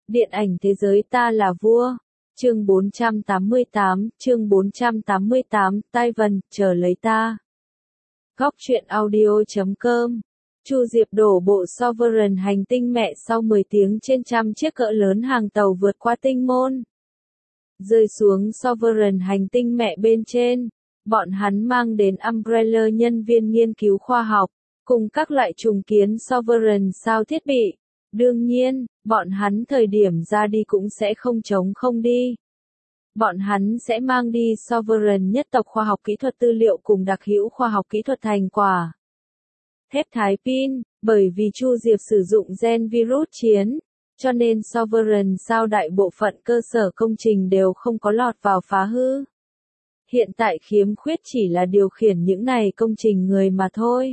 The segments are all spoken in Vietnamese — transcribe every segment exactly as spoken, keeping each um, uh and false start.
Điện ảnh thế giới ta là vua. Chương bốn trăm tám mươi tám, chương bốn trăm tám mươi tám, Tai Vân, chờ lấy ta. Góc truyện audio chấm com. Chu Diệp đổ bộ Sovereign hành tinh mẹ sau mười tiếng trên trăm chiếc cỡ lớn hàng tàu vượt qua tinh môn. Rơi xuống Sovereign hành tinh mẹ bên trên, bọn hắn mang đến Umbrella nhân viên nghiên cứu khoa học, cùng các loại trùng kiến Sovereign sao thiết bị. Đương nhiên, bọn hắn thời điểm ra đi cũng sẽ không chống không đi. Bọn hắn sẽ mang đi Sovereign nhất tộc khoa học kỹ thuật tư liệu cùng đặc hữu khoa học kỹ thuật thành quả. Thép thái pin, bởi vì Chu Diệp sử dụng gen virus chiến, cho nên Sovereign sao đại bộ phận cơ sở công trình đều không có lọt vào phá hư. Hiện tại khiếm khuyết chỉ là điều khiển những này công trình người mà thôi.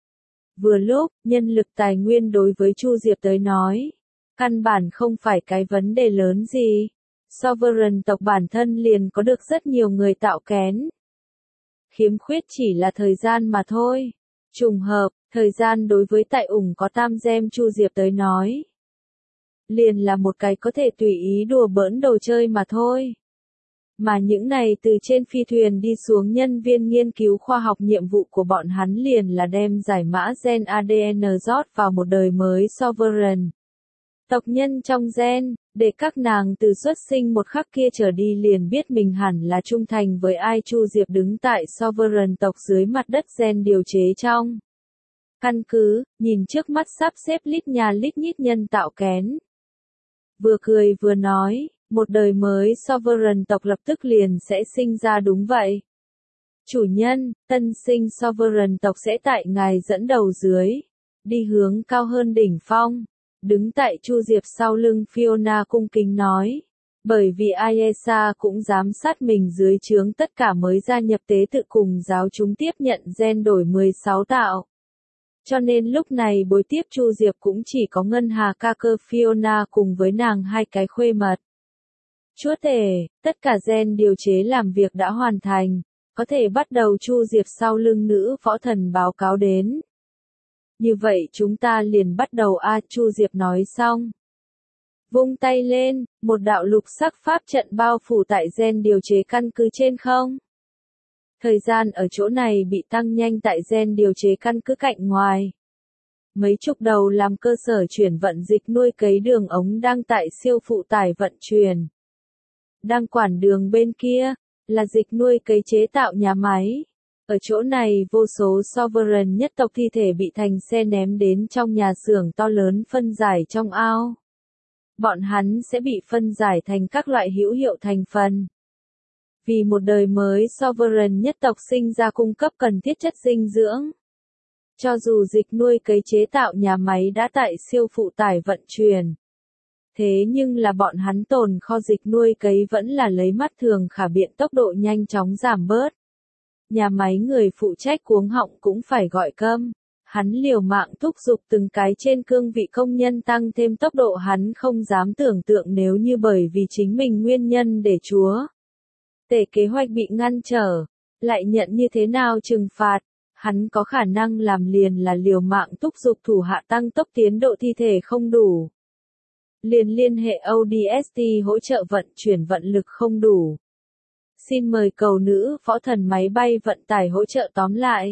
Vừa lúc, nhân lực tài nguyên đối với Chu Diệp tới nói, căn bản không phải cái vấn đề lớn gì. Sovereign tộc bản thân liền có được rất nhiều người tạo kén. Khiếm khuyết chỉ là thời gian mà thôi. Trùng hợp, thời gian đối với tại ủng có tam gem Chu Diệp tới nói, liền là một cái có thể tùy ý đùa bỡn đồ chơi mà thôi. Mà những này từ trên phi thuyền đi xuống nhân viên nghiên cứu khoa học nhiệm vụ của bọn hắn liền là đem giải mã gen a đê en rót vào một đời mới Sovereign. Tộc nhân trong gen, để các nàng từ xuất sinh một khắc kia trở đi liền biết mình hẳn là trung thành với ai. Chu Diệp đứng tại Sovereign tộc dưới mặt đất gen điều chế trong căn cứ, nhìn trước mắt sắp xếp lít nhà lít nhít nhân tạo kén. Vừa cười vừa nói, một đời mới Sovereign tộc lập tức liền sẽ sinh ra đúng vậy. Chủ nhân, tân sinh Sovereign tộc sẽ tại ngài dẫn đầu dưới, đi hướng cao hơn đỉnh phong. Đứng tại Chu Diệp sau lưng Fiona cung kính nói. Bởi vì i e ét a cũng giám sát mình dưới trướng tất cả mới gia nhập tế tự cùng giáo chúng tiếp nhận gen đổi mười sáu tạo. Cho nên lúc này buổi tiếp Chu Diệp cũng chỉ có Ngân Hà ca cơ Fiona cùng với nàng hai cái khuê mật. Chúa tể, tất cả gen điều chế làm việc đã hoàn thành, có thể bắt đầu. Chu Diệp sau lưng nữ võ thần báo cáo đến. Như vậy chúng ta liền bắt đầu a. Chu Diệp nói xong, vung tay lên, một đạo lục sắc pháp trận bao phủ tại gen điều chế căn cứ trên không. Thời gian ở chỗ này bị tăng nhanh tại gen điều chế căn cứ cạnh ngoài. Mấy chục đầu làm cơ sở chuyển vận dịch nuôi cấy đường ống đang tại siêu phụ tải vận chuyển. Đang quản đường bên kia, là dịch nuôi cấy chế tạo nhà máy. Ở chỗ này vô số Sovereign nhất tộc thi thể bị thành xe ném đến trong nhà xưởng to lớn phân giải trong ao. Bọn hắn sẽ bị phân giải thành các loại hữu hiệu thành phần. Vì một đời mới Sovereign nhất tộc sinh ra cung cấp cần thiết chất dinh dưỡng. Cho dù dịch nuôi cấy chế tạo nhà máy đã tại siêu phụ tải vận chuyển. Thế nhưng là bọn hắn tồn kho dịch nuôi cấy vẫn là lấy mắt thường khả biện tốc độ nhanh chóng giảm bớt. Nhà máy người phụ trách cuống họng cũng phải gọi câm. Hắn liều mạng thúc giục từng cái trên cương vị công nhân tăng thêm tốc độ. Hắn không dám tưởng tượng nếu như bởi vì chính mình nguyên nhân để chúa tể kế hoạch bị ngăn trở, lại nhận như thế nào trừng phạt. Hắn có khả năng làm liền là liều mạng thúc giục thủ hạ tăng tốc tiến độ. Thi thể không đủ, liền liên hệ ô đê ét tê hỗ trợ vận chuyển. Vận lực không đủ, xin mời cầu nữ võ thần máy bay vận tải hỗ trợ. Tóm lại,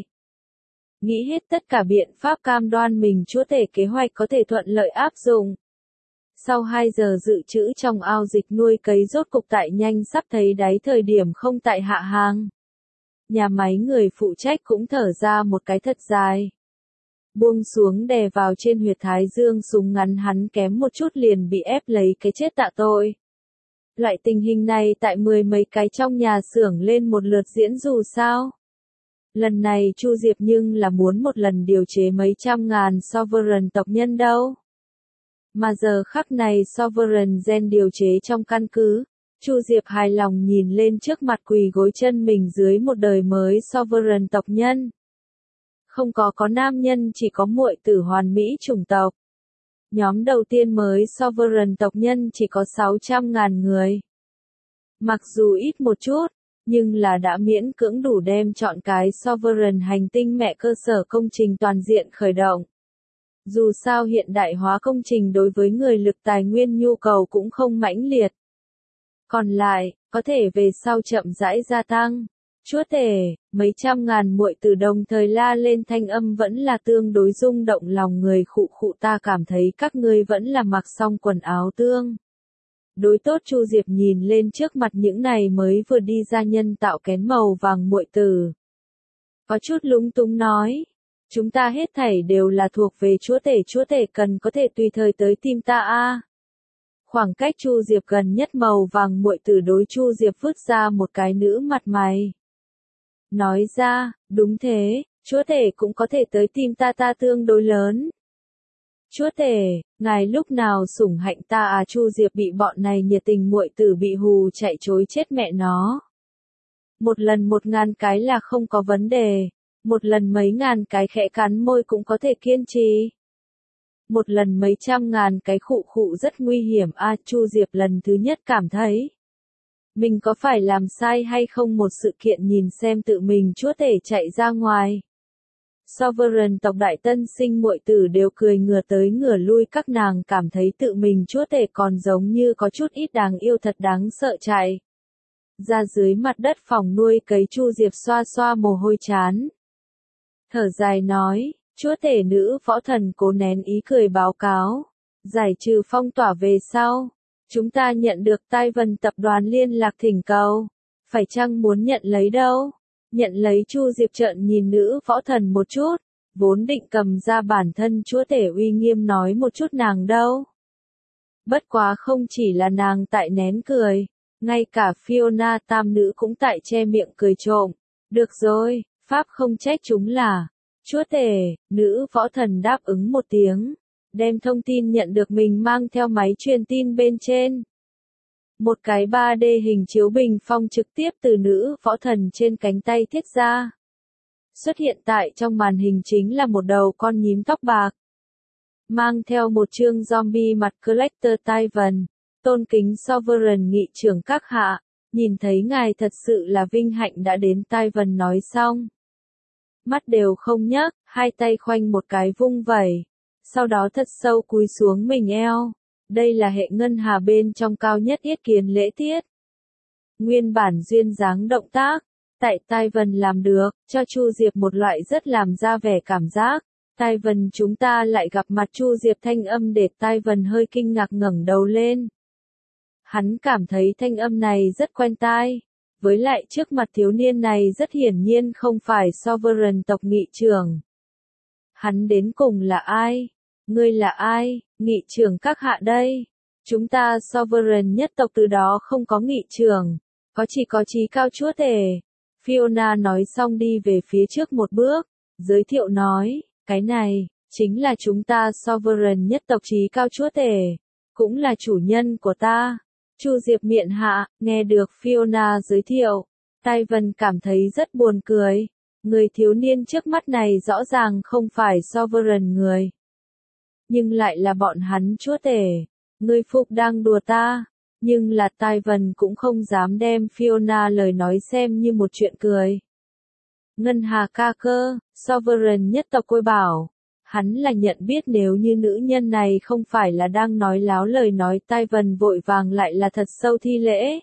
nghĩ hết tất cả biện pháp cam đoan mình chúa tể kế hoạch có thể thuận lợi áp dụng. Sau hai giờ dự trữ trong ao dịch nuôi cấy rốt cục tại nhanh sắp thấy đáy thời điểm không tại hạ hàng. Nhà máy người phụ trách cũng thở ra một cái thật dài. Buông xuống đè vào trên huyệt thái dương súng ngắn hắn kém một chút liền bị ép lấy cái chết tạ tội. Loại tình hình này tại mười mấy cái trong nhà xưởng lên một lượt diễn dù sao. Lần này Chu Diệp nhưng là muốn một lần điều chế mấy trăm ngàn Sovereign tộc nhân đâu. Mà giờ khắc này Sovereign gen điều chế trong căn cứ, Chu Diệp hài lòng nhìn lên trước mặt quỳ gối chân mình dưới một đời mới Sovereign tộc nhân. Không có có nam nhân, chỉ có muội tử hoàn mỹ chủng tộc. Nhóm đầu tiên mới Sovereign tộc nhân chỉ có sáu trăm ngàn người. Mặc dù ít một chút, nhưng là đã miễn cưỡng đủ đem chọn cái Sovereign hành tinh mẹ cơ sở công trình toàn diện khởi động. Dù sao hiện đại hóa công trình đối với người lực tài nguyên nhu cầu cũng không mãnh liệt. Còn lại, có thể về sau chậm rãi gia tăng. Chúa tể, mấy trăm ngàn muội tử đồng thời la lên, thanh âm vẫn là tương đối rung động lòng người, khụ khụ, ta cảm thấy các ngươi vẫn là mặc xong quần áo tương đối tốt. Chu Diệp nhìn lên trước mặt những này mới vừa đi ra nhân tạo kén màu vàng muội tử, có chút lúng túng nói, chúng ta hết thảy đều là thuộc về chúa tể, chúa tể cần có thể tùy thời tới tìm ta a. Khoảng cách Chu Diệp gần nhất màu vàng muội tử đối Chu Diệp vứt ra một cái nữ mặt mày. Nói ra, đúng thế, chúa tể cũng có thể tới tìm ta, ta tương đối lớn. Chúa tể, ngài lúc nào sủng hạnh ta à? Chu Diệp bị bọn này nhiệt tình muội tử bị hù chạy chối chết mẹ nó. Một lần một ngàn cái là không có vấn đề, một lần mấy ngàn cái khẽ cắn môi cũng có thể kiên trì. Một lần mấy trăm ngàn cái khụ khụ rất nguy hiểm a. À, Chu Diệp lần thứ nhất cảm thấy mình có phải làm sai hay không một sự kiện, nhìn xem tự mình chúa tể chạy ra ngoài. Sovereign tộc đại tân sinh muội tử đều cười ngửa tới ngửa lui, các nàng cảm thấy tự mình chúa tể còn giống như có chút ít đáng yêu, thật đáng sợ, chạy ra dưới mặt đất phòng nuôi cấy. Chu Diệp xoa xoa mồ hôi chán, thở dài nói, chúa tể nữ võ thần cố nén ý cười báo cáo, giải trừ phong tỏa về sau, chúng ta nhận được Tai Vân tập đoàn liên lạc thỉnh cầu, phải chăng muốn nhận lấy đâu? Nhận lấy. Chu Diệp trợn nhìn nữ võ thần một chút, vốn định cầm ra bản thân chúa tể uy nghiêm nói một chút nàng đâu. Bất quá không chỉ là nàng tại nén cười, ngay cả Fiona tam nữ cũng tại che miệng cười trộm. Được rồi, pháp không trách chúng là chúa tể. Nữ võ thần đáp ứng một tiếng, đem thông tin nhận được mình mang theo máy truyền tin bên trên. Một cái ba D hình chiếu bình phong trực tiếp từ nữ võ thần trên cánh tay thiết ra. Xuất hiện tại trong màn hình chính là một đầu con nhím tóc bạc, mang theo một chương zombie mặt collector Tai Vân. Tôn kính Sovereign nghị trưởng các hạ, nhìn thấy ngài thật sự là vinh hạnh đã đến. Tai Vân nói xong, mắt đều không nhấc, hai tay khoanh một cái vung vẩy, sau đó thật sâu cúi xuống mình eo. Đây là hệ ngân hà bên trong cao nhất yết kiến lễ tiết. Nguyên bản duyên dáng động tác, tại Tai Vân làm được, cho Chu Diệp một loại rất làm ra vẻ cảm giác. Tai Vân, chúng ta lại gặp mặt. Chu Diệp thanh âm để Tai Vân hơi kinh ngạc ngẩng đầu lên. Hắn cảm thấy thanh âm này rất quen tai, với lại trước mặt thiếu niên này rất hiển nhiên không phải Sovereign tộc nghị trưởng. Hắn đến cùng là ai? Ngươi là ai? Nghị trưởng các hạ đây. Chúng ta Sovereign nhất tộc từ đó không có nghị trưởng, có chỉ có chí cao chúa tể. Fiona nói xong đi về phía trước một bước, giới thiệu nói, cái này, chính là chúng ta Sovereign nhất tộc chí cao chúa tể, cũng là chủ nhân của ta. Chu Diệp miệng hạ, nghe được Fiona giới thiệu, Tai Vân cảm thấy rất buồn cười. Người thiếu niên trước mắt này rõ ràng không phải Sovereign người, nhưng lại là bọn hắn chúa tể. Ngươi phục đang đùa ta, nhưng là Tai Vân cũng không dám đem Fiona lời nói xem như một chuyện cười. Ngân Hà ca cơ, Sovereign nhất tộc Côi bảo, hắn là nhận biết nếu như nữ nhân này không phải là đang nói láo lời nói. Tai Vân vội vàng lại là thật sâu thi lễ.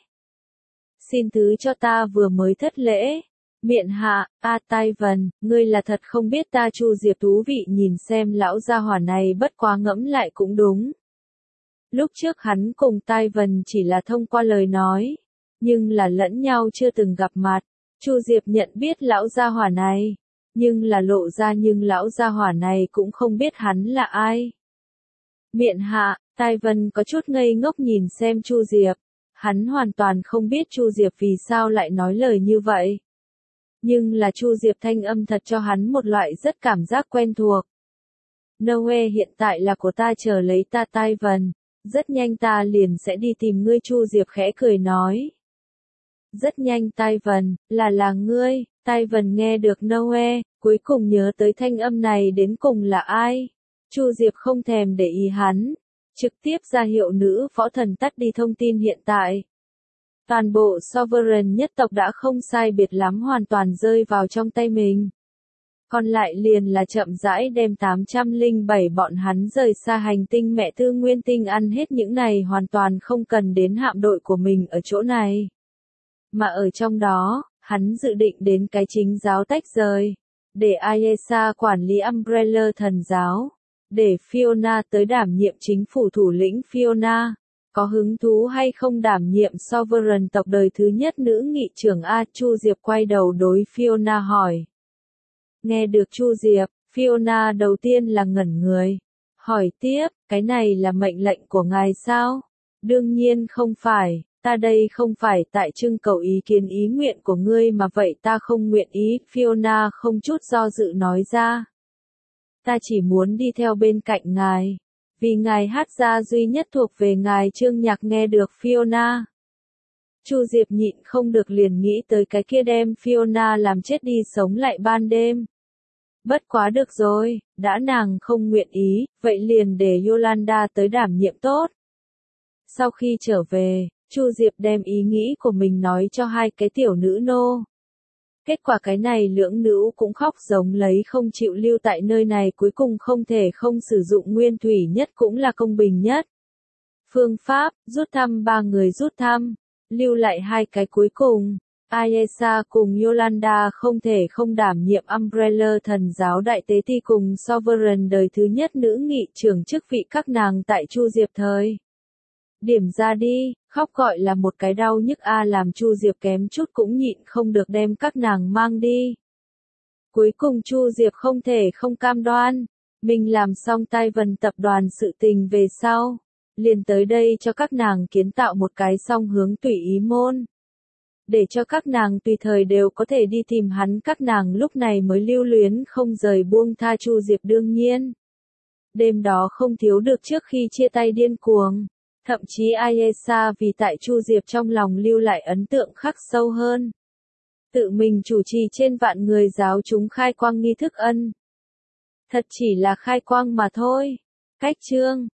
Xin thứ cho ta vừa mới thất lễ. Miện hạ, a Tai Vân, ngươi là thật không biết ta. Chu Diệp thú vị nhìn xem lão gia hỏa này, bất quá ngẫm lại cũng đúng. Lúc trước hắn cùng Tai Vân chỉ là thông qua lời nói, nhưng là lẫn nhau chưa từng gặp mặt. Chu Diệp nhận biết lão gia hỏa này, nhưng là lộ ra nhưng lão gia hỏa này cũng không biết hắn là ai. Miện hạ, Tai Vân có chút ngây ngốc nhìn xem Chu Diệp, hắn hoàn toàn không biết Chu Diệp vì sao lại nói lời như vậy. Nhưng là Chu Diệp thanh âm thật cho hắn một loại rất cảm giác quen thuộc. Noe hiện tại là của ta, chờ lấy ta Tai Vân, rất nhanh ta liền sẽ đi tìm ngươi. Chu Diệp khẽ cười nói. Rất nhanh Tai Vân, là là ngươi. Tai Vân nghe được Noe, cuối cùng nhớ tới thanh âm này đến cùng là ai. Chu Diệp không thèm để ý hắn, trực tiếp ra hiệu nữ võ thần tắt đi thông tin hiện tại. Toàn bộ Sovereign nhất tộc đã không sai biệt lắm hoàn toàn rơi vào trong tay mình. còn lại liền là chậm rãi đem tám trăm lẻ bảy bọn hắn rời xa hành tinh mẹ tư nguyên tinh, ăn hết những này hoàn toàn không cần đến hạm đội của mình ở chỗ này. Mà ở trong đó, hắn dự định đến cái chính giáo tách rời, để Ayesha quản lý Umbrella thần giáo, để Fiona tới đảm nhiệm chính phủ thủ lĩnh. Fiona có hứng thú hay không đảm nhiệm Sovereign tộc đời thứ nhất nữ nghị trưởng A? Chu Diệp quay đầu đối Fiona hỏi. Nghe được Chu Diệp, Fiona đầu tiên là ngẩn người, hỏi tiếp, cái này là mệnh lệnh của ngài sao? Đương nhiên không phải, ta đây không phải tại trưng cầu ý kiến ý nguyện của ngươi mà vậy ta không nguyện ý. Fiona không chút do dự nói ra. Ta chỉ muốn đi theo bên cạnh ngài, vì ngài hát ra duy nhất thuộc về ngài chương nhạc. Nghe được Fiona, Chu Diệp nhịn không được liền nghĩ tới cái kia đem Fiona làm chết đi sống lại ban đêm. Bất quá được rồi, đã nàng không nguyện ý, vậy liền để Yolanda tới đảm nhiệm tốt. Sau khi trở về, Chu Diệp đem ý nghĩ của mình nói cho hai cái tiểu nữ nô. Kết quả cái này lưỡng nữ cũng khóc giống lấy không chịu lưu tại nơi này, cuối cùng không thể không sử dụng nguyên thủy nhất cũng là công bình nhất phương pháp, rút thăm. Ba người rút thăm, lưu lại hai cái cuối cùng. Ayesha cùng Yolanda không thể không đảm nhiệm Umbrella thần giáo đại tế ti cùng Sovereign đời thứ nhất nữ nghị trưởng chức vị. Các nàng tại Chu Diệp thời điểm ra đi, khóc gọi là một cái đau nhức a, làm Chu Diệp kém chút cũng nhịn không được đem các nàng mang đi. Cuối cùng Chu Diệp không thể không cam đoan, mình làm xong Tai Vân tập đoàn sự tình về sau, liền tới đây cho các nàng kiến tạo một cái song hướng tùy ý môn, để cho các nàng tùy thời đều có thể đi tìm hắn. Các nàng lúc này mới lưu luyến không rời buông tha Chu Diệp. Đương nhiên, đêm đó không thiếu được trước khi chia tay điên cuồng. Thậm chí Ayesha vì tại Chu Diệp trong lòng lưu lại ấn tượng khắc sâu hơn. Tự mình chủ trì trên vạn người giáo chúng khai quang nghi thức ân. Thật chỉ là khai quang mà thôi. Cách chương